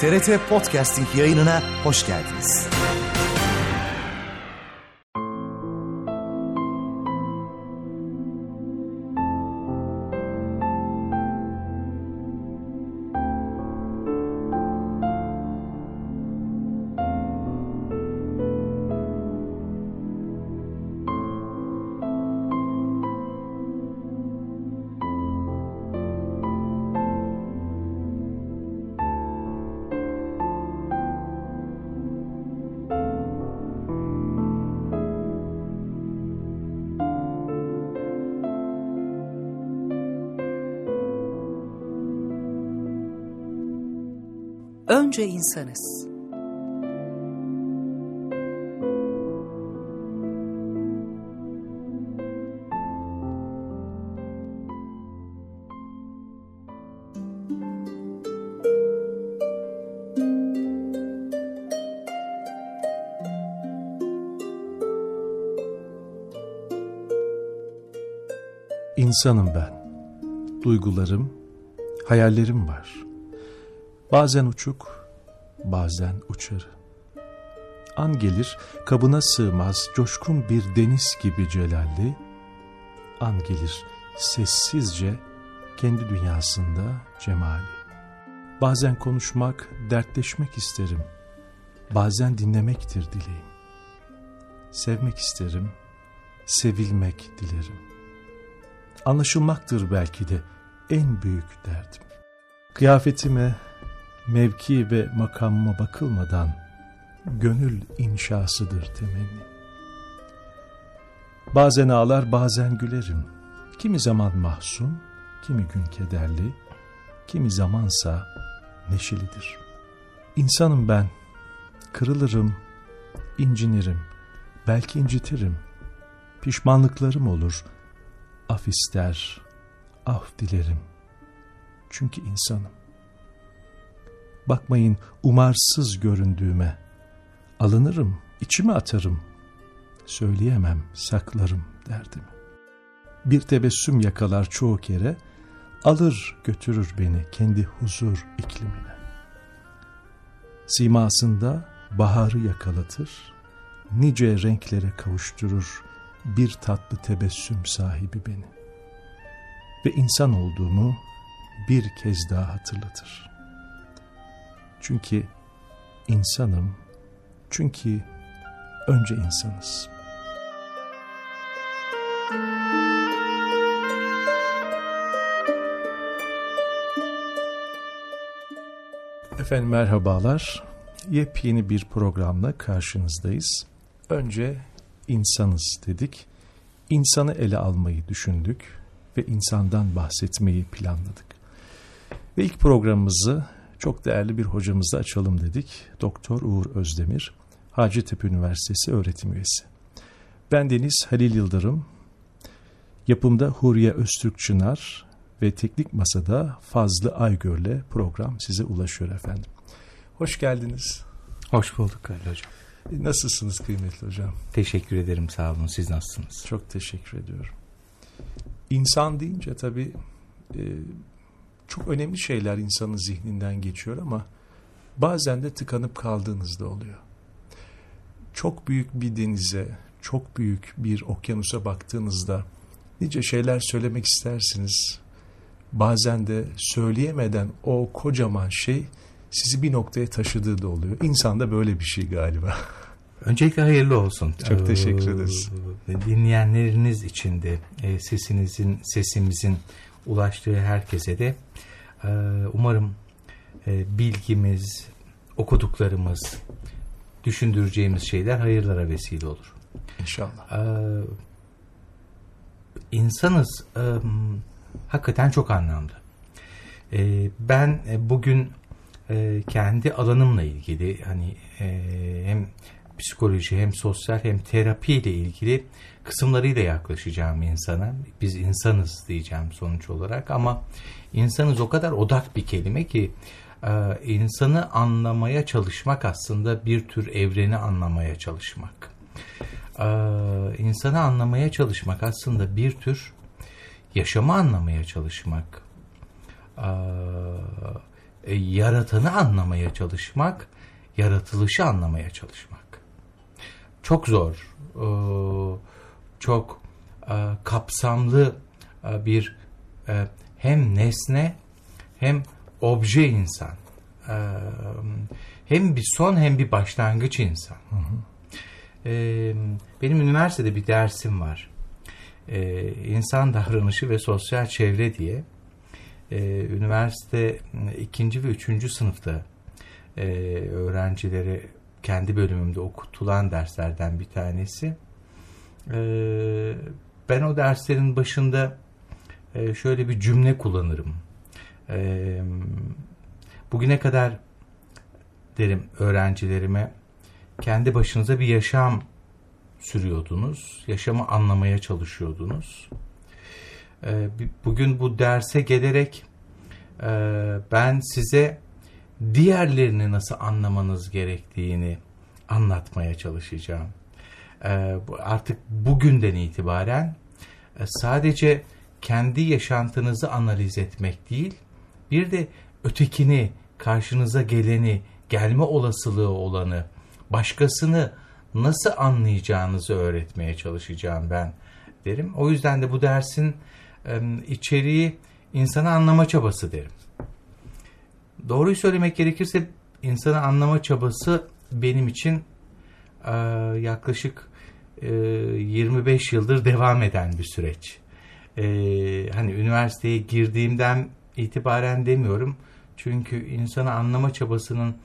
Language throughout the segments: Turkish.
TRT Podcasting yayınına hoş geldiniz. Önce insanız. İnsanım ben. Duygularım, hayallerim var. Bazen uçuk, bazen uçarı. An gelir kabına sığmaz coşkun bir deniz gibi celalli. An gelir sessizce kendi dünyasında cemali. Bazen konuşmak, dertleşmek isterim. Bazen dinlemektir dileğim. Sevmek isterim, sevilmek dilerim. Anlaşılmaktır belki de en büyük derdim. Kıyafetime, mevki ve makamıma bakılmadan gönül inşasıdır temenni. Bazen ağlar, bazen gülerim. Kimi zaman mahzun, kimi gün kederli, kimi zamansa neşelidir. İnsanım ben, kırılırım, incinirim, belki incitirim. Pişmanlıklarım olur, af ister, af dilerim. Çünkü insanım. Bakmayın umarsız göründüğüme. Alınırım, içime atarım. Söyleyemem, saklarım derdimi. Bir tebessüm yakalar çoğu kere, alır götürür beni kendi huzur iklimine. Simasında baharı yakalatır, nice renklere kavuşturur bir tatlı tebessüm sahibi beni. Ve insan olduğumu bir kez daha hatırlatır. Çünkü insanım, çünkü önce insanız. Efendim merhabalar. Yepyeni bir programla karşınızdayız. Önce insanız dedik. İnsanı ele almayı düşündük ve insandan bahsetmeyi planladık. Ve ilk programımızı çok değerli bir hocamızla açalım dedik. Doktor Uğur Özdemir, Hacettepe Üniversitesi öğretim üyesi. Ben Deniz Halil Yıldırım, yapımda Huriye Öztürk-Çınar ve teknik masada Fazlı Aygör'le program size ulaşıyor efendim. Hoş geldiniz. Hoş bulduk Halil Hocam. Nasılsınız kıymetli hocam? Teşekkür ederim, sağ olun. Siz nasılsınız? Çok teşekkür ediyorum. İnsan deyince tabii çok önemli şeyler insanın zihninden geçiyor ama bazen de tıkanıp kaldığınızda oluyor. Çok büyük bir denize, çok büyük bir okyanusa baktığınızda nice şeyler söylemek istersiniz. Bazen de söyleyemeden o kocaman şey sizi bir noktaya taşıdığı da oluyor. İnsan da böyle bir şey galiba. Öncelikle hayırlı olsun. Çok teşekkür ederiz. Dinleyenleriniz için de sesimizin ulaştığı herkese de umarım bilgimiz, okuduklarımız, düşündüreceğimiz şeyler hayırlara vesile olur. İnşallah. İnsanız hakikaten çok anlamlı. Ben bugün kendi alanımla ilgili hani hem psikoloji hem sosyal hem terapi ile ilgili kısımlarıyla yaklaşacağım insana. Biz insanız diyeceğim sonuç olarak ama insanız o kadar odak bir kelime ki insanı anlamaya çalışmak aslında bir tür evreni anlamaya çalışmak. İnsanı anlamaya çalışmak aslında bir tür yaşamı anlamaya çalışmak. yaratanı anlamaya çalışmak, yaratılışı anlamaya çalışmak. Çok zor, çok kapsamlı bir hem nesne hem obje insan. Hem bir son hem bir başlangıç insan. Benim üniversitede bir dersim var. İnsan davranışı ve sosyal çevre diye. Üniversite 2. ve 3. sınıfta öğrencilere kendi bölümümde okutulan derslerden bir tanesi. Ben o derslerin başında şöyle bir cümle kullanırım. Bugüne kadar derim öğrencilerime, kendi başınıza bir yaşam sürüyordunuz. Yaşamı anlamaya çalışıyordunuz. Bugün bu derse gelerek ben size diğerlerini nasıl anlamanız gerektiğini anlatmaya çalışacağım. Artık bugünden itibaren sadece kendi yaşantınızı analiz etmek değil, bir de ötekini, karşınıza geleni, gelme olasılığı olanı, başkasını nasıl anlayacağınızı öğretmeye çalışacağım ben derim. O yüzden de bu dersin içeriği insanı anlama çabası derim. Doğruyu söylemek gerekirse insanı anlama çabası benim için yaklaşık 25 yıldır devam eden bir süreç. Hani üniversiteye girdiğimden itibaren demiyorum. Çünkü insanı anlama çabasının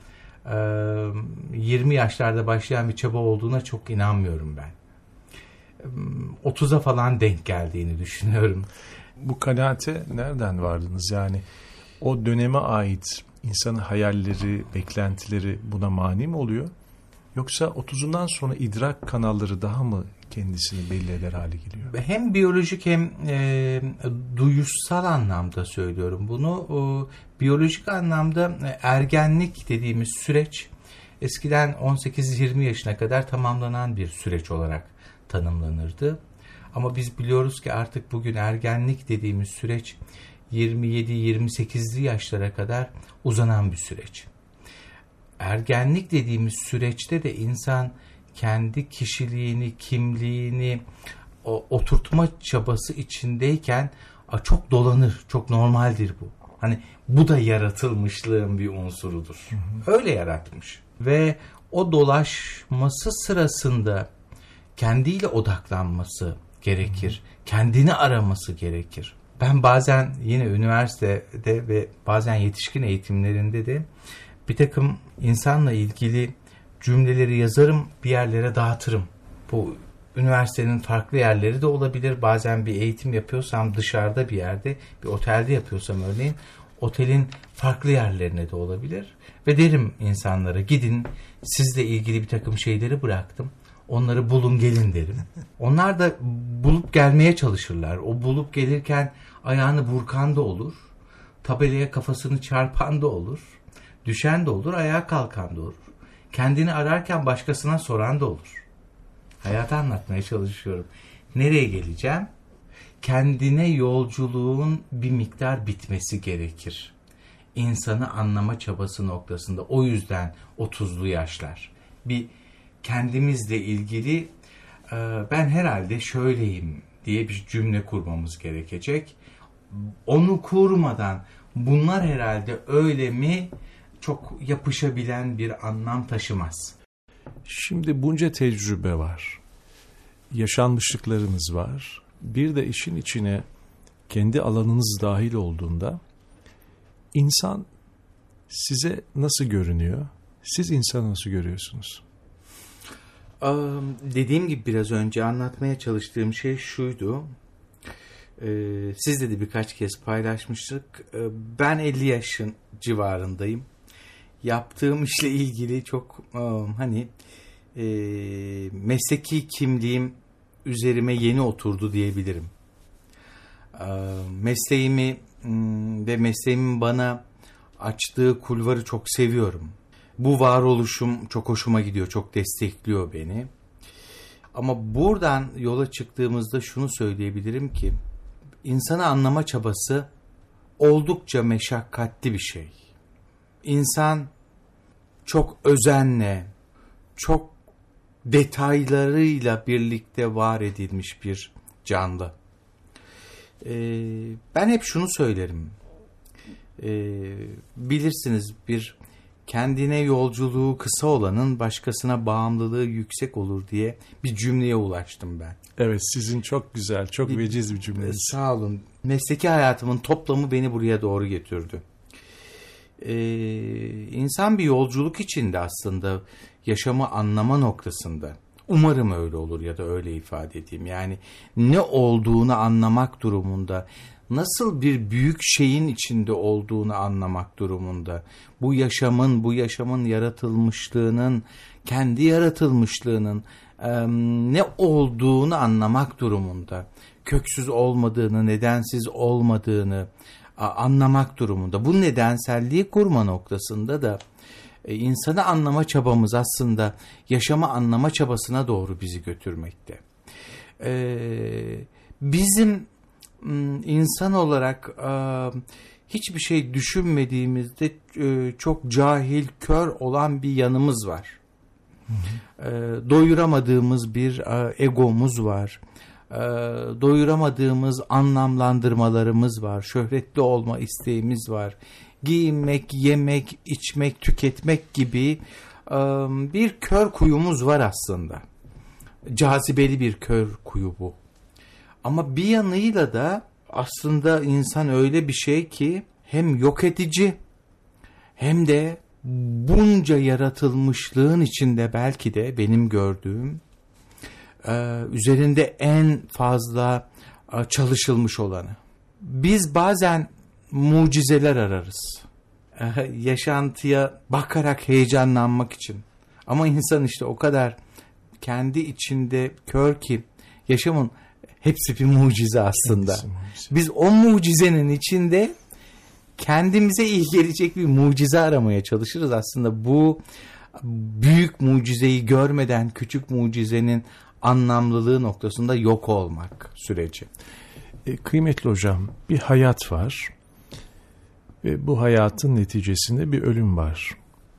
20 yaşlarda başlayan bir çaba olduğuna çok inanmıyorum ben. 30'a falan denk geldiğini düşünüyorum. Bu kanaate nereden vardınız? Yani o döneme ait insanın hayalleri, beklentileri buna mani mi oluyor? Yoksa 30'undan sonra idrak kanalları daha mı kendisini belli eder hale geliyor? Hem biyolojik hem duyuşsal anlamda söylüyorum bunu. Biyolojik anlamda ergenlik dediğimiz süreç eskiden 18-20 yaşına kadar tamamlanan bir süreç olarak tanımlanırdı. Ama biz biliyoruz ki artık bugün ergenlik dediğimiz süreç 27-28'li yaşlara kadar uzanan bir süreç. Ergenlik dediğimiz süreçte de insan kendi kişiliğini, kimliğini oturtma çabası içindeyken çok dolanır, çok normaldir bu. Hani bu da yaratılmışlığın bir unsurudur. Öyle yaratmış. Ve o dolaşması sırasında kendiyle odaklanması gerekir. Kendini araması gerekir. Ben bazen yine üniversitede ve bazen yetişkin eğitimlerinde de bir takım insanla ilgili cümleleri yazarım, bir yerlere dağıtırım. Bu üniversitenin farklı yerleri de olabilir. Bazen bir eğitim yapıyorsam dışarıda bir yerde, bir otelde yapıyorsam örneğin, otelin farklı yerlerine de olabilir. Ve derim insanlara, gidin sizle ilgili bir takım şeyleri bıraktım. Onları bulun gelin derim. Onlar da bulup gelmeye çalışırlar. O bulup gelirken ayağını burkan da olur. Tabelaya kafasını çarpan da olur. Düşen de olur, ayağa kalkan da olur. Kendini ararken başkasına soran da olur. Hayatı anlatmaya çalışıyorum. Nereye geleceğim? Kendine yolculuğun bir miktar bitmesi gerekir. İnsanı anlama çabası noktasında. O yüzden 30'lu yaşlar. Bir kendimizle ilgili ben herhalde şöyleyim diye bir cümle kurmamız gerekecek. Onu kurmadan bunlar herhalde öyle mi çok yapışabilen bir anlam taşımaz. Şimdi bunca tecrübe var. Yaşanmışlıklarınız var. Bir de işin içine kendi alanınız dahil olduğunda insan size nasıl görünüyor? Siz insanı nasıl görüyorsunuz? Dediğim gibi biraz önce anlatmaya çalıştığım şey şuydu. Sizle de birkaç kez paylaşmıştık. Ben 50 yaşın civarındayım. Yaptığım işle ilgili çok mesleki kimliğim üzerime yeni oturdu diyebilirim. Mesleğimi ve mesleğimin bana açtığı kulvarı çok seviyorum. Bu varoluşum çok hoşuma gidiyor, çok destekliyor beni. Ama buradan yola çıktığımızda şunu söyleyebilirim ki, insanı anlama çabası oldukça meşakkatli bir şey. İnsan çok özenle, çok detaylarıyla birlikte var edilmiş bir canlı. Ben hep şunu söylerim. Bilirsiniz, bir kendine yolculuğu kısa olanın başkasına bağımlılığı yüksek olur diye bir cümleye ulaştım ben. Evet, sizin çok güzel, çok veciz bir cümleniz. Sağ olun. Mesleki hayatımın toplamı beni buraya doğru getirdi. İnsan bir yolculuk içinde aslında, yaşamı anlama noktasında. Umarım öyle olur ya da öyle ifade edeyim. Yani ne olduğunu anlamak durumunda, nasıl bir büyük şeyin içinde olduğunu anlamak durumunda. Bu yaşamın yaratılmışlığının, kendi yaratılmışlığının ne olduğunu anlamak durumunda. Köksüz olmadığını, nedensiz olmadığını anlamak durumunda. Bu nedenselliği kurma noktasında da insanı anlama çabamız aslında yaşamı anlama çabasına doğru bizi götürmekte. Bizim insan olarak hiçbir şey düşünmediğimizde çok cahil, kör olan bir yanımız var. Doyuramadığımız bir egomuz var. Doyuramadığımız anlamlandırmalarımız var. Şöhretli olma isteğimiz var. Giyinmek, yemek, içmek, tüketmek gibi bir kör kuyumuz var aslında. Cazibeli bir kör kuyu bu. Ama bir yanıyla da aslında insan öyle bir şey ki hem yok edici hem de bunca yaratılmışlığın içinde belki de benim gördüğüm üzerinde en fazla çalışılmış olanı. Biz bazen mucizeler ararız. Yaşantıya bakarak heyecanlanmak için. Ama insan işte o kadar kendi içinde kör ki yaşamın hepsi bir mucize aslında. Biz o mucizenin içinde kendimize iyi gelecek bir mucize aramaya çalışırız. Aslında bu büyük mucizeyi görmeden küçük mucizenin anlamlılığı noktasında yok olmak süreci. Kıymetli hocam, bir hayat var ve bu hayatın neticesinde bir ölüm var.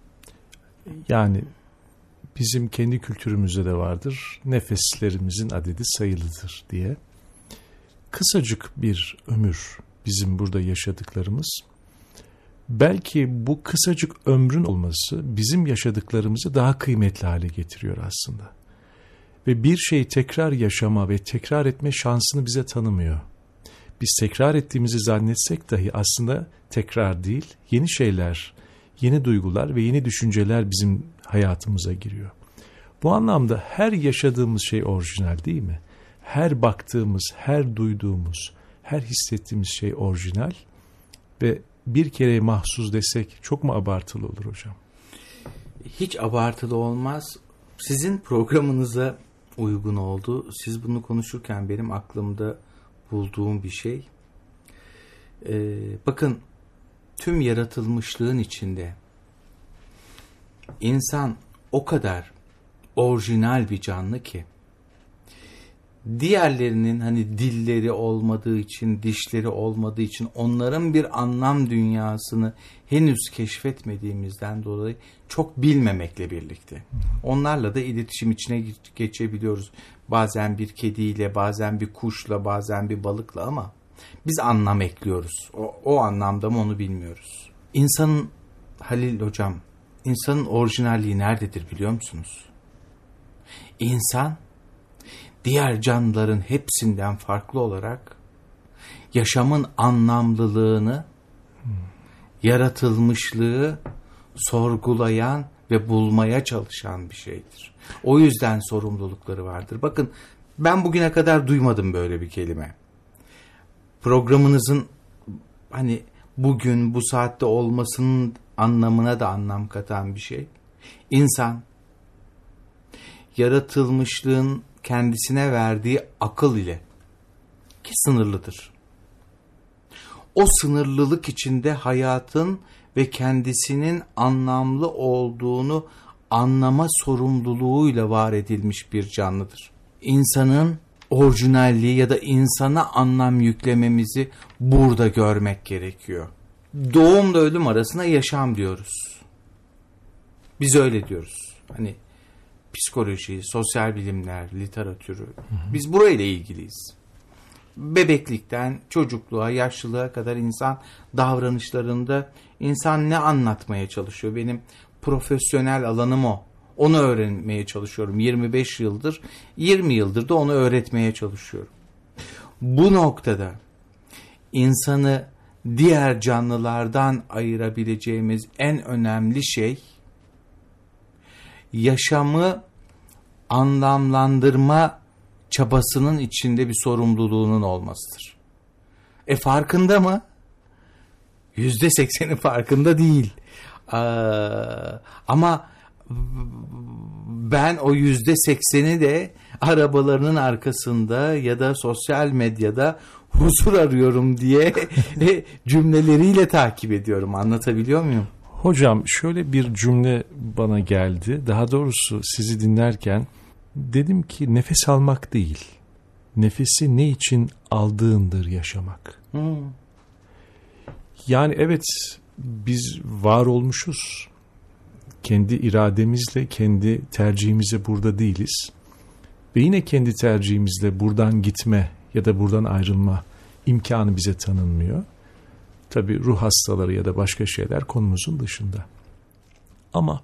Yani bizim kendi kültürümüzde de vardır, nefeslerimizin adedi sayılıdır diye. Kısacık bir ömür bizim burada yaşadıklarımız. Belki bu kısacık ömrün olması bizim yaşadıklarımızı daha kıymetli hale getiriyor aslında. Ve bir şeyi tekrar yaşama ve tekrar etme şansını bize tanımıyor. Biz tekrar ettiğimizi zannetsek dahi aslında tekrar değil, yeni şeyler, yeni duygular ve yeni düşünceler bizim hayatımıza giriyor. Bu anlamda her yaşadığımız şey orijinal değil mi? Her baktığımız, her duyduğumuz, her hissettiğimiz şey orijinal ve bir kere mahsus desek çok mu abartılı olur hocam? Hiç abartılı olmaz. Sizin programınıza uygun oldu. Siz bunu konuşurken benim aklımda bulduğum bir şey. Bakın, tüm yaratılmışlığın içinde insan o kadar orijinal bir canlı ki diğerlerinin hani dilleri olmadığı için, dişleri olmadığı için onların bir anlam dünyasını henüz keşfetmediğimizden dolayı çok bilmemekle birlikte. Onlarla da iletişim içine geçebiliyoruz. Bazen bir kediyle, bazen bir kuşla, bazen bir balıkla ama biz anlam ekliyoruz. O anlamda mı onu bilmiyoruz. İnsanın, Halil hocam, insanın orijinalliği nerededir biliyor musunuz? İnsan diğer canlıların hepsinden farklı olarak yaşamın anlamlılığını, yaratılmışlığı sorgulayan ve bulmaya çalışan bir şeydir. O yüzden sorumlulukları vardır. Bakın, ben bugüne kadar duymadım böyle bir kelime. Programınızın hani bugün bu saatte olmasının anlamına da anlam katan bir şey. İnsan yaratılmışlığın kendisine verdiği akıl ile ki sınırlıdır. O sınırlılık içinde hayatın ve kendisinin anlamlı olduğunu anlama sorumluluğuyla var edilmiş bir canlıdır. İnsanın orijinalliği ya da insana anlam yüklememizi burada görmek gerekiyor. doğumla ölüm arasında yaşam diyoruz. Biz öyle diyoruz. Hani psikoloji, sosyal bilimler, literatürü. Biz burayla ilgiliyiz. Bebeklikten çocukluğa, yaşlılığa kadar insan davranışlarında insan ne anlatmaya çalışıyor? Benim profesyonel alanım o. Onu öğrenmeye çalışıyorum. 25 yıldır, 20 yıldır da onu öğretmeye çalışıyorum. Bu noktada insanı diğer canlılardan ayırabileceğimiz en önemli şey yaşamı anlamlandırma çabasının içinde bir sorumluluğunun olmasıdır. Farkında mı? %80'i farkında değil. Ama ben o %80'i de arabalarının arkasında ya da sosyal medyada huzur arıyorum diye cümleleriyle takip ediyorum. Anlatabiliyor muyum? Hocam şöyle bir cümle bana geldi. Daha doğrusu sizi dinlerken dedim ki nefes almak değil. Nefesi ne için aldığındır yaşamak. Yani evet biz var olmuşuz. Kendi irademizle, kendi tercihimizle burada değiliz. Ve yine kendi tercihimizle buradan gitme ya da buradan ayrılma imkanı bize tanınmıyor. Tabii ruh hastaları ya da başka şeyler konumuzun dışında. Ama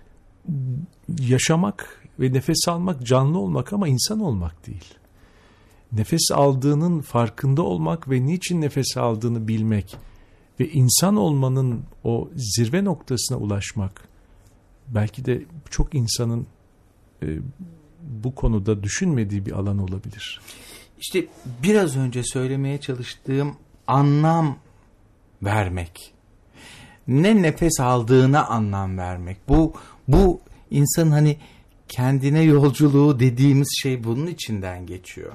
yaşamak ve nefes almak canlı olmak ama insan olmak değil. Nefes aldığının farkında olmak ve niçin nefes aldığını bilmek ve insan olmanın o zirve noktasına ulaşmak belki de çok insanın bu konuda düşünmediği bir alan olabilir. İşte biraz önce söylemeye çalıştığım anlam vermek. Ne nefes aldığına anlam vermek. Bu insanın hani kendine yolculuğu dediğimiz şey bunun içinden geçiyor.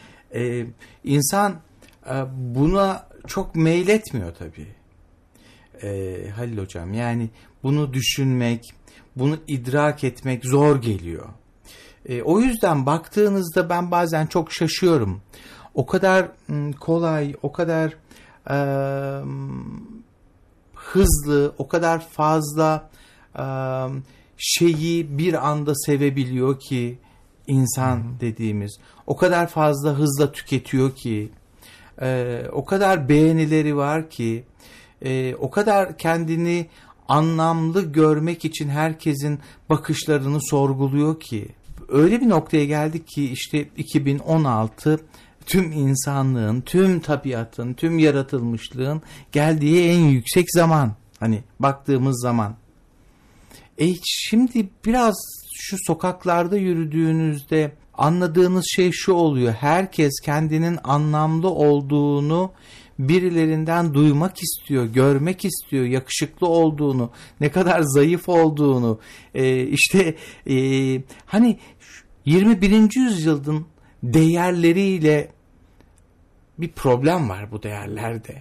İnsan buna çok meyletmiyor tabii. Halil Hocam, yani bunu düşünmek, bunu idrak etmek zor geliyor. O yüzden baktığınızda ben bazen çok şaşıyorum. O kadar kolay, o kadar hızlı, o kadar fazla şeyi bir anda sevebiliyor ki insan dediğimiz. O kadar fazla hızla tüketiyor ki, o kadar beğenileri var ki, o kadar kendini anlamlı görmek için herkesin bakışlarını sorguluyor ki. Öyle bir noktaya geldik ki işte 2016 tüm insanlığın, tüm tabiatın, tüm yaratılmışlığın geldiği en yüksek zaman. Hani baktığımız zaman. Şimdi biraz şu sokaklarda yürüdüğünüzde anladığınız şey şu oluyor. Herkes kendinin anlamlı olduğunu birilerinden duymak istiyor, görmek istiyor, yakışıklı olduğunu, ne kadar zayıf olduğunu. Hani 21. yüzyılın değerleriyle bir problem var bu değerlerde.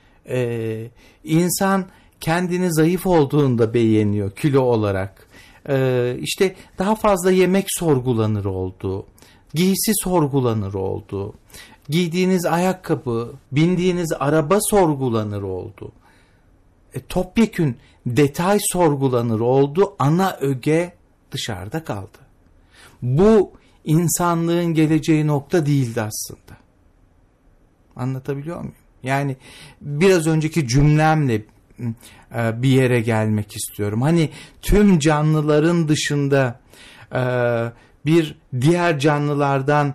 İnsan kendini zayıf olduğunda beğeniyor kilo olarak. İşte daha fazla yemek sorgulanır oldu. Giysi sorgulanır oldu. Giydiğiniz ayakkabı, bindiğiniz araba sorgulanır oldu. Topyekün detay sorgulanır oldu. Ana öge dışarıda kaldı. Bu insanlığın geleceği nokta değildi aslında. Anlatabiliyor muyum? Yani biraz önceki cümlemle bir yere gelmek istiyorum. Hani tüm canlıların dışında bir diğer canlılardan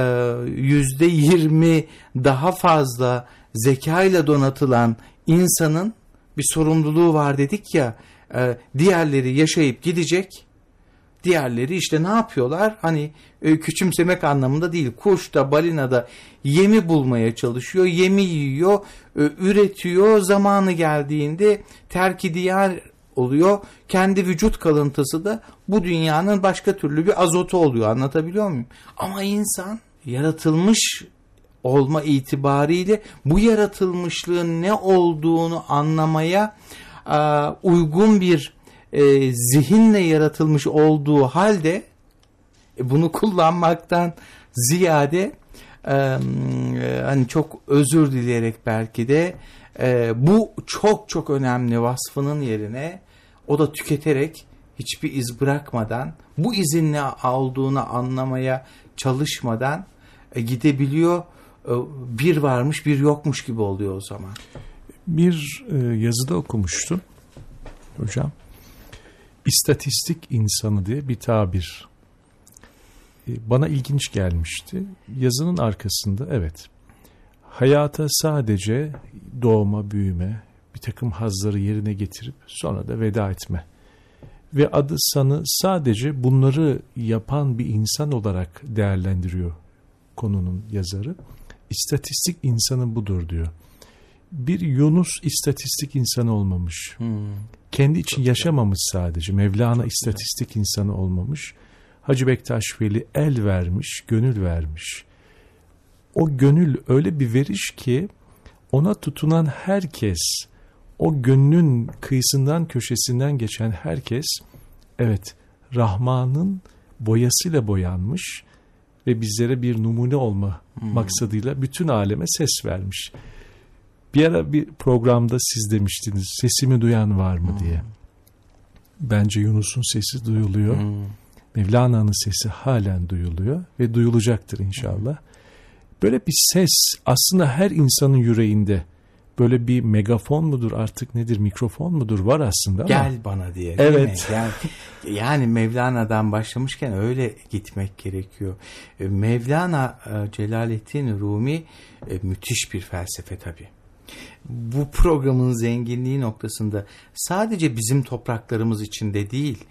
%20 daha fazla zekayla donatılan insanın bir sorumluluğu var dedik ya. Diğerleri yaşayıp gidecek. Diğerleri işte ne yapıyorlar? Hani küçümsemek anlamında değil. Kuş da balina da yemi bulmaya çalışıyor. Yemi yiyor, üretiyor. Zamanı geldiğinde terk-i diyar oluyor. Kendi vücut kalıntısı da bu dünyanın başka türlü bir azotu oluyor. Anlatabiliyor muyum? Ama insan yaratılmış olma itibariyle bu yaratılmışlığın ne olduğunu anlamaya uygun bir zihinle yaratılmış olduğu halde bunu kullanmaktan ziyade hani çok özür dileyerek belki de bu çok çok önemli vasfının yerine o da tüketerek hiçbir iz bırakmadan, bu izin ne olduğunu anlamaya çalışmadan gidebiliyor. Bir varmış bir yokmuş gibi oluyor o zaman. Bir yazıda okumuştum hocam. İstatistik insanı diye bir tabir. Bana ilginç gelmişti. Yazının arkasında evet, hayata sadece doğma, büyüme, bir takım hazzları yerine getirip sonra da veda etme ve adı sanı sadece bunları yapan bir insan olarak değerlendiriyor konunun yazarı. İstatistik insanı budur diyor. Bir Yunus istatistik insanı olmamış. Kendi için yaşamamış sadece. Mevlana istatistik insanı olmamış. Hacı Bektaş Veli el vermiş, gönül vermiş. O gönül öyle bir veriş ki ona tutunan herkes, o gönlün kıyısından köşesinden geçen herkes, evet, Rahman'ın boyasıyla boyanmış ve bizlere bir numune olma maksadıyla bütün aleme ses vermiş. Bir ara bir programda siz demiştiniz, sesimi duyan var mı diye. Bence Yunus'un sesi duyuluyor. Mevlana'nın sesi halen duyuluyor ve duyulacaktır inşallah. Böyle bir ses aslında her insanın yüreğinde. Böyle bir megafon mudur artık nedir, mikrofon mudur var aslında. Gel ama. bana diye. Evet. Yani Mevlana'dan başlamışken öyle gitmek gerekiyor. Mevlana Celaleddin Rumi müthiş bir felsefe tabii. Bu programın zenginliği noktasında sadece bizim topraklarımız içinde değil,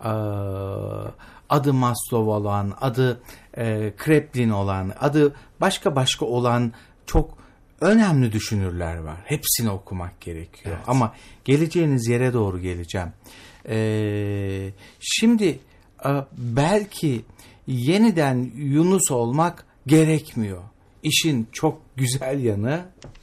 adı Maslow olan, adı Kraepelin olan, adı başka olan çok önemli düşünürler var. Hepsini okumak gerekiyor. Evet. Ama geleceğiniz yere doğru geleceğim. Şimdi belki yeniden Yunus olmak gerekmiyor. İşin çok güzel yanı,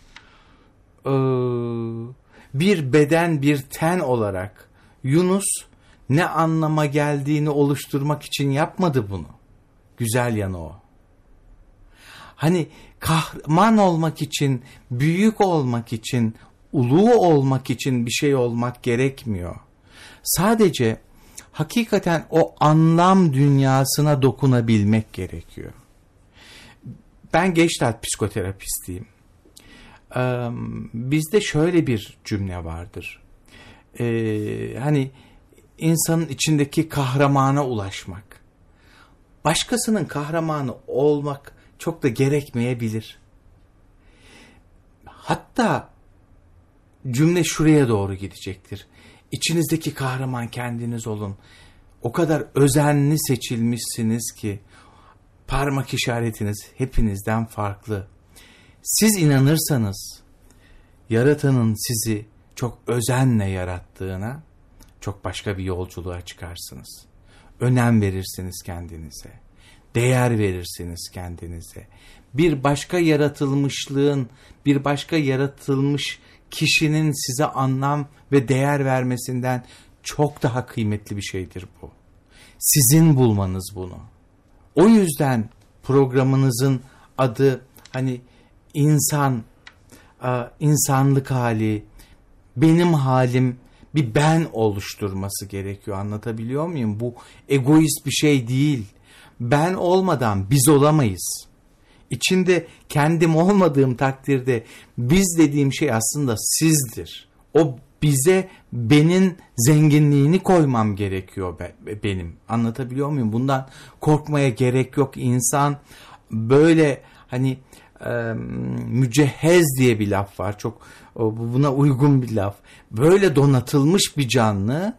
bir beden bir ten olarak Yunus ne anlama geldiğini oluşturmak için yapmadı bunu. Güzel yanı o. Hani kahraman olmak için, büyük olmak için, ulu olmak için bir şey olmak gerekmiyor. Sadece hakikaten o anlam dünyasına dokunabilmek gerekiyor. Ben Gestalt psikoterapistiyim. Bizde şöyle bir cümle vardır. Hani insanın içindeki kahramana ulaşmak. Başkasının kahramanı olmak çok da gerekmeyebilir. Hatta cümle şuraya doğru gidecektir. İçinizdeki kahraman kendiniz olun. O kadar özenli seçilmişsiniz ki parmak işaretiniz hepinizden farklı. Siz inanırsanız Yaratan'ın sizi çok özenle yarattığına çok başka bir yolculuğa çıkarsınız. Önem verirsiniz kendinize. Değer verirsiniz kendinize. Bir başka yaratılmışlığın, bir başka yaratılmış kişinin size anlam ve değer vermesinden çok daha kıymetli bir şeydir bu. Sizin bulmanız bunu. O yüzden programınızın adı hani insan, insanlık hali, benim halim, bir ben oluşturması gerekiyor. Anlatabiliyor muyum? Bu egoist bir şey değil. Ben olmadan biz olamayız. İçinde kendim olmadığım takdirde biz dediğim şey aslında sizdir. O bize benim zenginliğini koymam gerekiyor benim. Anlatabiliyor muyum? Bundan korkmaya gerek yok. İnsan böyle hani mücehhez diye bir laf var. Çok buna uygun bir laf. Böyle donatılmış bir canlı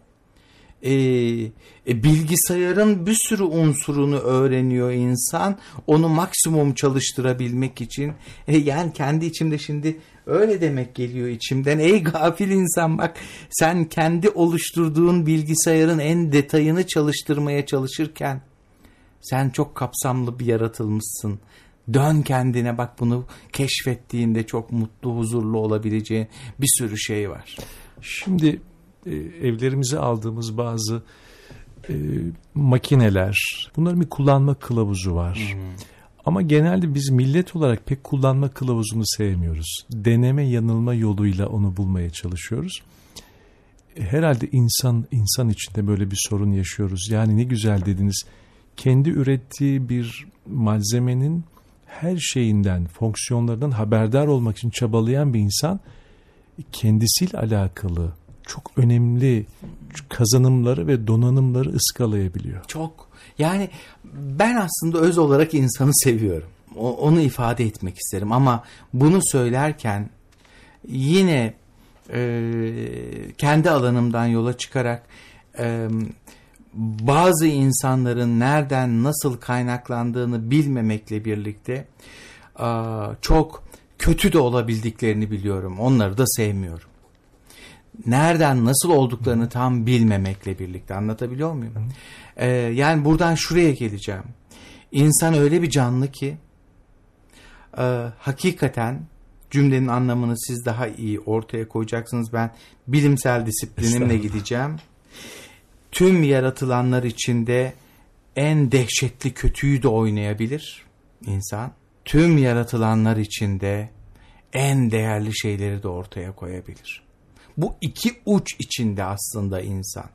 bilgisayarın bir sürü unsurunu öğreniyor insan. Onu maksimum çalıştırabilmek için. Yani kendi içimde şimdi öyle demek geliyor içimden. Ey gafil insan, bak sen kendi oluşturduğun bilgisayarın en detayını çalıştırmaya çalışırken sen çok kapsamlı bir yaratılmışsın. Dön kendine bak, bunu keşfettiğinde çok mutlu, huzurlu olabileceğin bir sürü şey var. Şimdi evlerimize aldığımız bazı makineler, bunların bir kullanma kılavuzu var. Ama genelde biz millet olarak pek kullanma kılavuzunu sevmiyoruz. Deneme yanılma yoluyla onu bulmaya çalışıyoruz. Herhalde insan içinde böyle bir sorun yaşıyoruz. Yani ne güzel dediniz. Kendi ürettiği bir malzemenin her şeyinden, fonksiyonlarından haberdar olmak için çabalayan bir insan kendisiyle alakalı çok önemli kazanımları ve donanımları ıskalayabiliyor. Çok. Yani ben aslında öz olarak insanı seviyorum. Onu ifade etmek isterim ama bunu söylerken yine kendi alanımdan yola çıkarak bazı insanların nereden nasıl kaynaklandığını bilmemekle birlikte çok kötü de olabildiklerini biliyorum. Onları da sevmiyorum. Nereden nasıl olduklarını tam bilmemekle birlikte, anlatabiliyor muyum? Yani buradan şuraya geleceğim. İnsan öyle bir canlı ki hakikaten cümlenin anlamını siz daha iyi ortaya koyacaksınız. Ben bilimsel disiplinimle gideceğim. Tüm yaratılanlar içinde en dehşetli kötüyü de oynayabilir insan. Tüm yaratılanlar içinde en değerli şeyleri de ortaya koyabilir. Bu iki uç içinde aslında insan.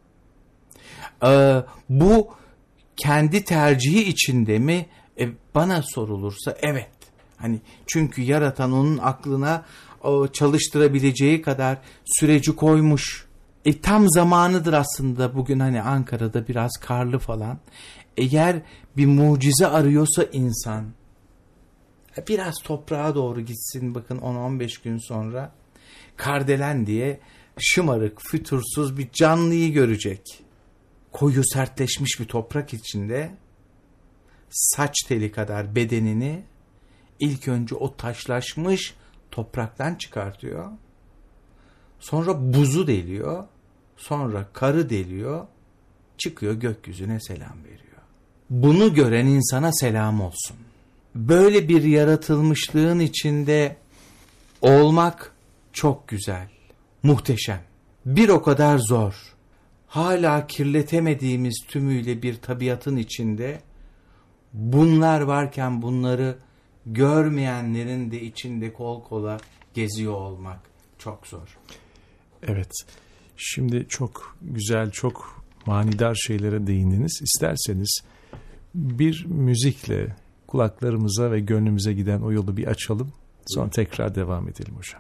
Bu kendi tercihi içinde mi? Bana sorulursa evet. Hani çünkü yaratan onun aklına çalıştırabileceği kadar süreci koymuş. Tam zamanıdır aslında bugün hani Ankara'da biraz karlı falan. Eğer bir mucize arıyorsa insan biraz toprağa doğru gitsin, bakın 10-15 gün sonra Kardelen diye şımarık, fütursuz bir canlıyı görecek. Koyu sertleşmiş bir toprak içinde saç teli kadar bedenini ilk önce o taşlaşmış topraktan çıkartıyor. Sonra buzu deliyor. Sonra karı deliyor. Çıkıyor gökyüzüne selam veriyor. Bunu gören insana selam olsun. Böyle bir yaratılmışlığın içinde olmak çok güzel, muhteşem. Bir o kadar zor. Hala kirletemediğimiz tümüyle bir tabiatın içinde bunlar varken bunları görmeyenlerin de içinde kol kola geziyor olmak çok zor. Evet. Şimdi çok güzel, çok manidar şeylere değindiniz. İsterseniz bir müzikle kulaklarımıza ve gönlümüze giden o yolu bir açalım. Sonra tekrar devam edelim hocam.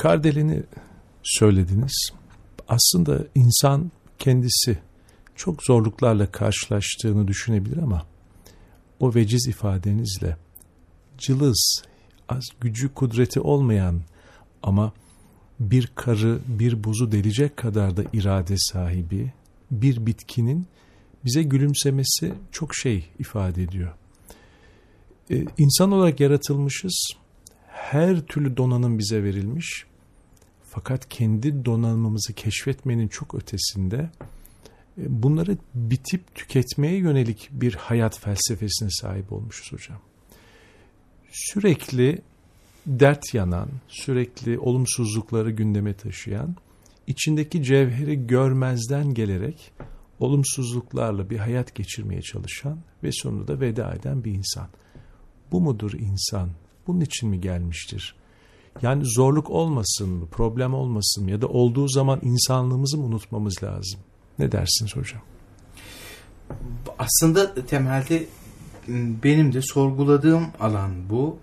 Kardelen'i söylediniz. Aslında insan kendisi çok zorluklarla karşılaştığını düşünebilir ama o veciz ifadenizle cılız, az gücü kudreti olmayan ama bir karı, bir buzu delecek kadar da irade sahibi bir bitkinin bize gülümsemesi çok şey ifade ediyor. İnsan olarak yaratılmışız. Her türlü donanım bize verilmiş. Fakat kendi donanımımızı keşfetmenin çok ötesinde bunları bitip tüketmeye yönelik bir hayat felsefesine sahip olmuşuz hocam. Sürekli dert yanan, sürekli olumsuzlukları gündeme taşıyan, içindeki cevheri görmezden gelerek olumsuzluklarla bir hayat geçirmeye çalışan ve sonunda da veda eden bir insan. Bu mudur insan? Bunun için mi gelmiştir? Yani zorluk olmasın mı, problem olmasın mı ya da olduğu zaman insanlığımızı mı unutmamız lazım? Ne dersiniz hocam? Aslında temelde benim de sorguladığım alan bu.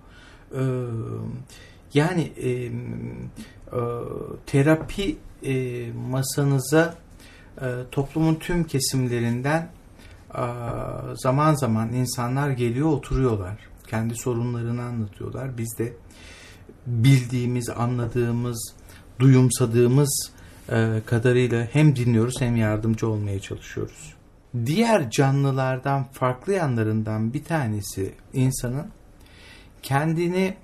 Yani terapi masanıza toplumun tüm kesimlerinden zaman zaman insanlar geliyor, oturuyorlar. Kendi sorunlarını anlatıyorlar. Biz de bildiğimiz, anladığımız, duyumsadığımız kadarıyla hem dinliyoruz hem yardımcı olmaya çalışıyoruz. Diğer canlılardan farklı yanlarından bir tanesi insanın kendini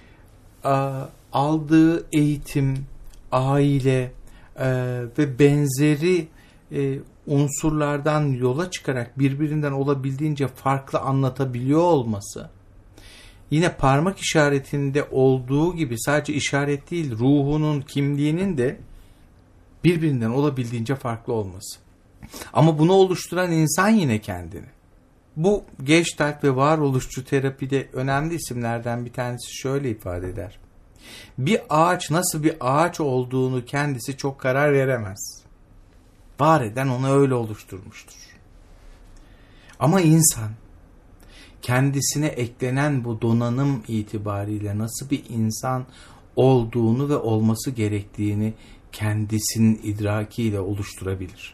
aldığı eğitim, aile ve benzeri unsurlardan yola çıkarak birbirinden olabildiğince farklı anlatabiliyor olması. Yine parmak işaretinde olduğu gibi sadece işaret değil, ruhunun, kimliğinin de birbirinden olabildiğince farklı olması. Ama bunu oluşturan insan yine kendini. Bu Gestalt ve varoluşçu terapide önemli isimlerden bir tanesi şöyle ifade eder. Bir ağaç nasıl bir ağaç olduğunu kendisi çok karar veremez. Var eden onu öyle oluşturmuştur. Ama insan kendisine eklenen bu donanım itibariyle nasıl bir insan olduğunu ve olması gerektiğini kendisinin idrakiyle oluşturabilir.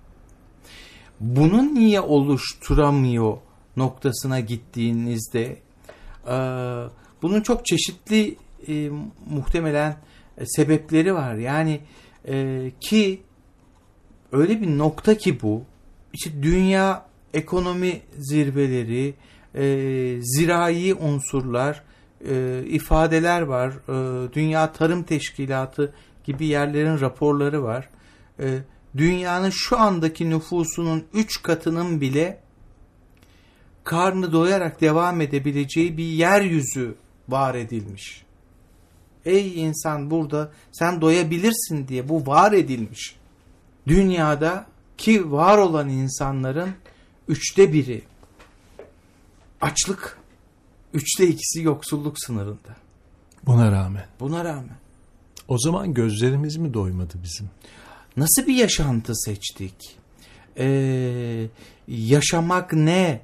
Bunu niye oluşturamıyor noktasına gittiğinizde bunun çok çeşitli muhtemelen sebepleri var. Yani ki öyle bir nokta ki bu işte dünya ekonomi zirveleri, zirai unsurlar, ifadeler var. Dünya Tarım Teşkilatı gibi yerlerin raporları var. Dünyanın şu andaki nüfusunun 3 katının bile karnı doyarak devam edebileceği bir yeryüzü var edilmiş. Ey insan, burada sen doyabilirsin diye bu var edilmiş. Dünyada ki var olan insanların 1/3 açlık, 2/3 yoksulluk sınırında. Buna rağmen. O zaman gözlerimiz mi doymadı bizim? Nasıl bir yaşantı seçtik? Yaşamak ne?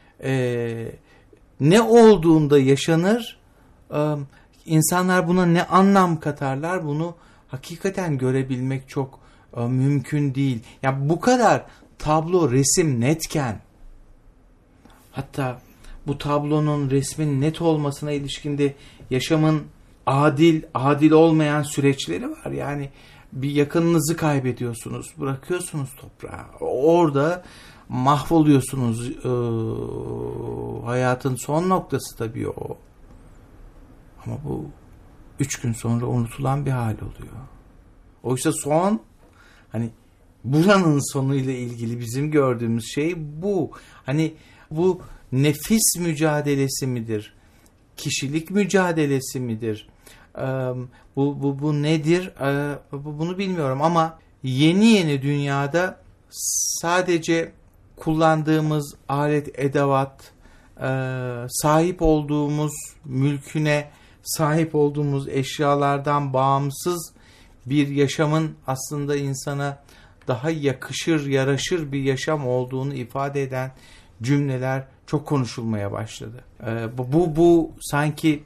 Ne olduğunda yaşanır? İnsanlar buna ne anlam katarlar? Bunu hakikaten görebilmek çok mümkün değil. Yani bu kadar tablo, resim netken, hatta bu tablonun, resmin net olmasına ilişkinde yaşamın adil olmayan süreçleri var. Yani bir yakınınızı kaybediyorsunuz, bırakıyorsunuz toprağa. Orada mahvoluyorsunuz. Hayatın son noktası tabii o. Ama bu 3 gün sonra unutulan bir hal oluyor. Oysa son, hani buranın sonuyla ilgili bizim gördüğümüz şey bu. Hani bu nefis mücadelesi midir? Kişilik mücadelesi midir? Bu nedir? Bunu bilmiyorum ama yeni dünyada sadece kullandığımız alet, edevat, sahip olduğumuz mülküne, sahip olduğumuz eşyalardan bağımsız bir yaşamın aslında insana daha yakışır, yaraşır bir yaşam olduğunu ifade eden cümleler çok konuşulmaya başladı. Bu sanki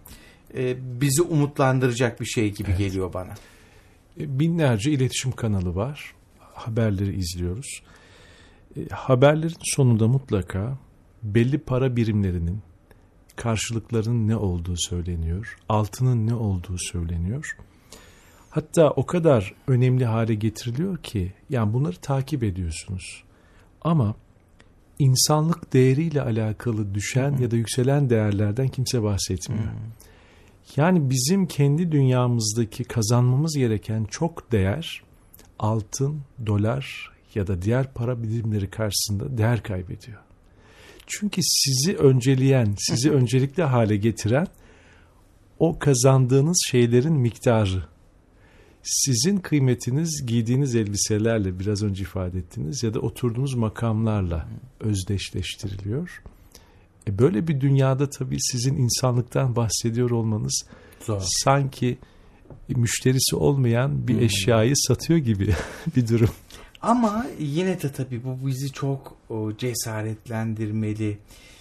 bizi umutlandıracak bir şey gibi geliyor bana. Binlerce iletişim kanalı var. Haberleri izliyoruz. Haberlerin sonunda mutlaka belli para birimlerinin karşılıklarının ne olduğu söyleniyor. Altının ne olduğu söyleniyor. Hatta o kadar önemli hale getiriliyor ki yani bunları takip ediyorsunuz. Ama insanlık değeriyle alakalı düşen ya da yükselen değerlerden kimse bahsetmiyor. Yani bizim kendi dünyamızdaki kazanmamız gereken çok değer altın, dolar ya da diğer para birimleri karşısında değer kaybediyor. Çünkü sizi önceleyen, sizi öncelikli hale getiren o kazandığınız şeylerin miktarı. Sizin kıymetiniz giydiğiniz elbiselerle biraz önce ifade ettiniz ya da oturduğunuz makamlarla özdeşleştiriliyor. Böyle bir dünyada tabii sizin insanlıktan bahsediyor olmanız zor. Sanki müşterisi olmayan bir eşyayı satıyor gibi bir durum. Ama yine de tabii bu bizi çok cesaretlendirmeli.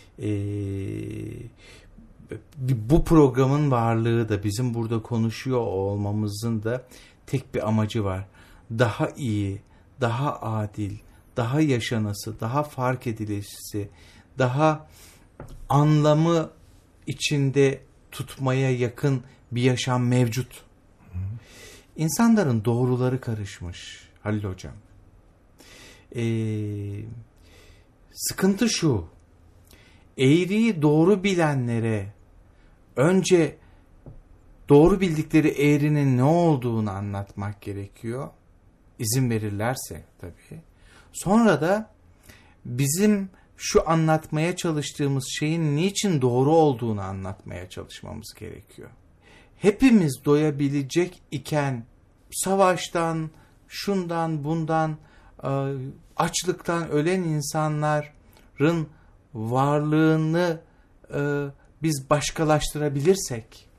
Bu programın varlığı da bizim burada konuşuyor olmamızın da tek bir amacı var. Daha iyi, daha adil, daha yaşanası, daha fark edilesi, daha anlamı içinde tutmaya yakın bir yaşam mevcut. İnsanların doğruları karışmış Halil Hocam. Sıkıntı şu, eğriyi doğru bilenlere önce doğru bildikleri eğrinin ne olduğunu anlatmak gerekiyor. İzin verirlerse tabii. Sonra da bizim şu anlatmaya çalıştığımız şeyin niçin doğru olduğunu anlatmaya çalışmamız gerekiyor. Hepimiz doyabilecek iken savaştan, şundan, bundan, açlıktan ölen insanların varlığını biz başkalaştırabilirsek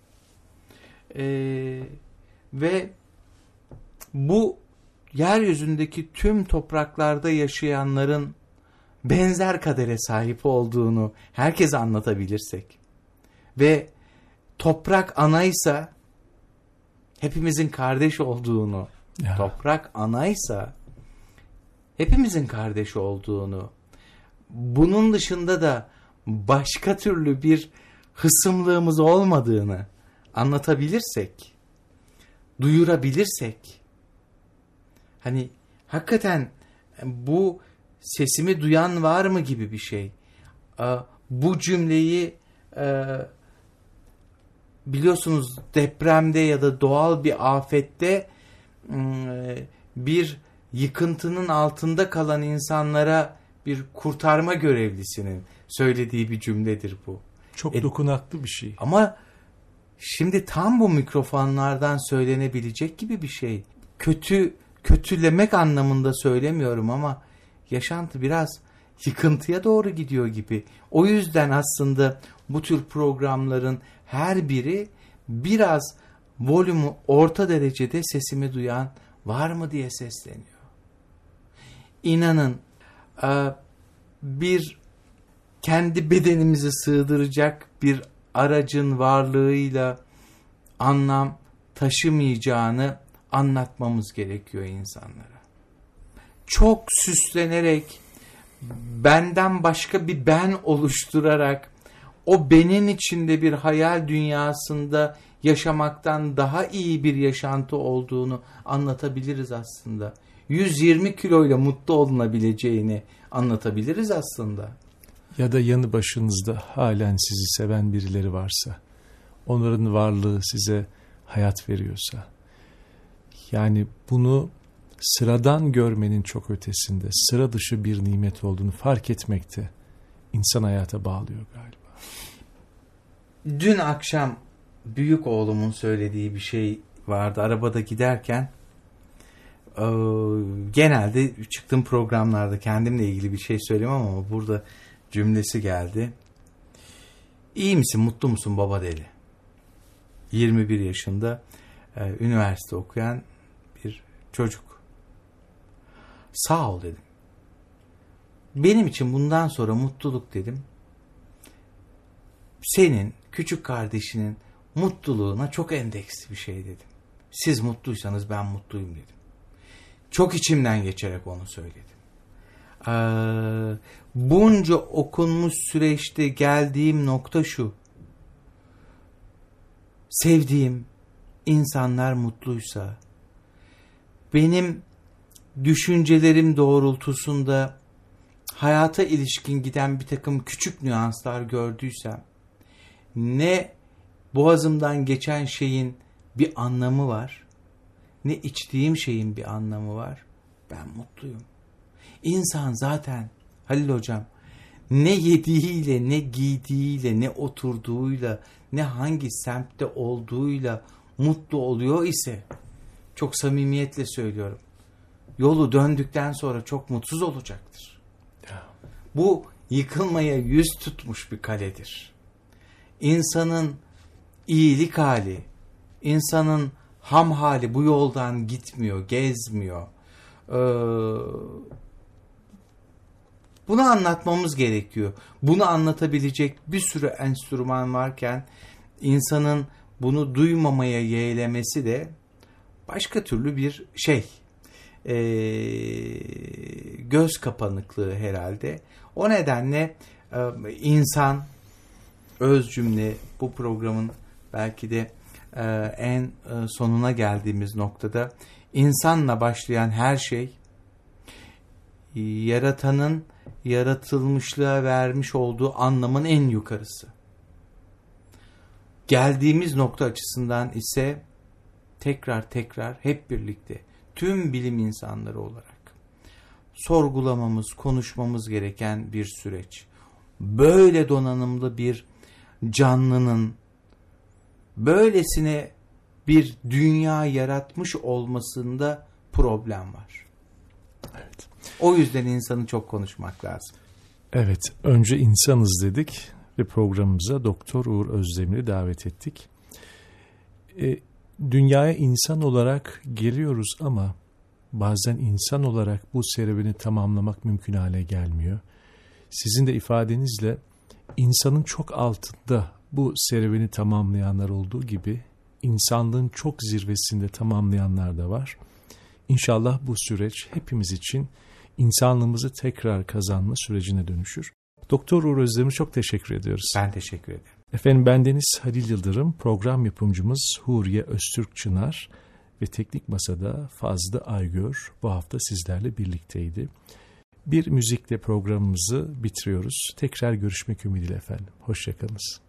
ve bu yeryüzündeki tüm topraklarda yaşayanların benzer kadere sahip olduğunu herkese anlatabilirsek ve toprak anaysa hepimizin kardeş olduğunu, toprak anaysa hepimizin kardeş olduğunu, bunun dışında da başka türlü bir hısımlığımız olmadığını anlatabilirsek, duyurabilirsek, hani hakikaten bu sesimi duyan var mı gibi bir şey. Bu cümleyi biliyorsunuz depremde ya da doğal bir afette bir yıkıntının altında kalan insanlara bir kurtarma görevlisinin söylediği bir cümledir bu. Çok dokunaklı bir şey. Ama şimdi tam bu mikrofonlardan söylenebilecek gibi bir şey. Kötülemek anlamında söylemiyorum ama yaşantı biraz yıkıntıya doğru gidiyor gibi. O yüzden aslında bu tür programların her biri biraz volümü orta derecede sesimi duyan var mı diye sesleniyor. İnanın bir kendi bedenimizi sığdıracak bir aracın varlığıyla anlam taşımayacağını anlatmamız gerekiyor insanlara. Çok süslenerek, benden başka bir ben oluşturarak, o benin içinde bir hayal dünyasında yaşamaktan daha iyi bir yaşantı olduğunu anlatabiliriz aslında. 120 kiloyla mutlu olunabileceğini anlatabiliriz aslında. Ya da yanı başınızda halen sizi seven birileri varsa, onların varlığı size hayat veriyorsa, yani bunu sıradan görmenin çok ötesinde, sıra dışı bir nimet olduğunu fark etmekte insan hayata bağlıyor galiba. Dün akşam büyük oğlumun söylediği bir şey vardı. Arabada giderken genelde çıktığım programlarda kendimle ilgili bir şey söylemem ama burada cümlesi geldi. İyi misin, mutlu musun baba dedi. 21 yaşında üniversite okuyan bir çocuk. Sağ ol dedim. Benim için bundan sonra mutluluk dedim. Senin, küçük kardeşinin mutluluğuna çok endeksli bir şey dedim. Siz mutluysanız ben mutluyum dedim. Çok içimden geçerek onu söyledim. Bunca okunmuş süreçte geldiğim nokta şu. Sevdiğim insanlar mutluysa, benim düşüncelerim doğrultusunda hayata ilişkin giden bir takım küçük nüanslar gördüysem, ne boğazımdan geçen şeyin bir anlamı var, ne içtiğim şeyin bir anlamı var, ben mutluyum. İnsan zaten Halil Hocam ne yediğiyle, ne giydiğiyle, ne oturduğuyla, ne hangi semtte olduğuyla mutlu oluyor ise, çok samimiyetle söylüyorum, yolu döndükten sonra çok mutsuz olacaktır. Bu yıkılmaya yüz tutmuş bir kaledir. İnsanın iyilik hali, insanın ham hali bu yoldan gitmiyor, gezmiyor. Bunu anlatmamız gerekiyor. Bunu anlatabilecek bir sürü enstrüman varken insanın bunu duymamaya yeğlemesi de başka türlü bir şey. Göz kapanıklığı herhalde. O nedenle insan, öz cümle, bu programın belki de en sonuna geldiğimiz noktada insanla başlayan her şey yaratanın yaratılmışlığa vermiş olduğu anlamın en yukarısı. Geldiğimiz nokta açısından ise tekrar hep birlikte tüm bilim insanları olarak sorgulamamız, konuşmamız gereken bir süreç. Böyle donanımlı bir canlının böylesine bir dünya yaratmış olmasında problem var. Evet. O yüzden insanı çok konuşmak lazım. Evet, önce insanız dedik ve programımıza Doktor Uğur Özdemir'i davet ettik. Dünyaya insan olarak geliyoruz ama bazen insan olarak bu serüveni tamamlamak mümkün hale gelmiyor. Sizin de ifadenizle insanın çok altında bu serüveni tamamlayanlar olduğu gibi insanlığın çok zirvesinde tamamlayanlar da var. İnşallah bu süreç hepimiz için insanlığımızı tekrar kazanma sürecine dönüşür. Doktor Uğur Özdemir'e çok teşekkür ediyoruz. Ben teşekkür ederim. Efendim, bendeniz Halil Yıldırım, program yapımcımız Huriye Öztürk Çınar ve teknik masada Fazlı Aygör bu hafta sizlerle birlikteydi. Bir müzikle programımızı bitiriyoruz. Tekrar görüşmek ümidiyle efendim. Hoşçakalınız.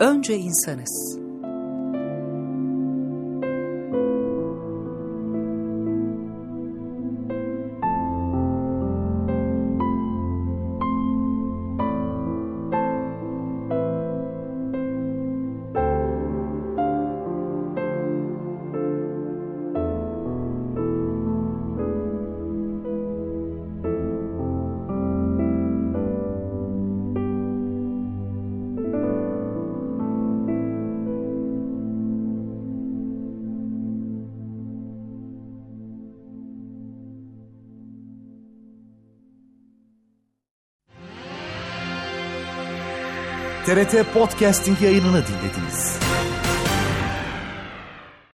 önce insanız. TRT Podcasting yayınını dinlediniz.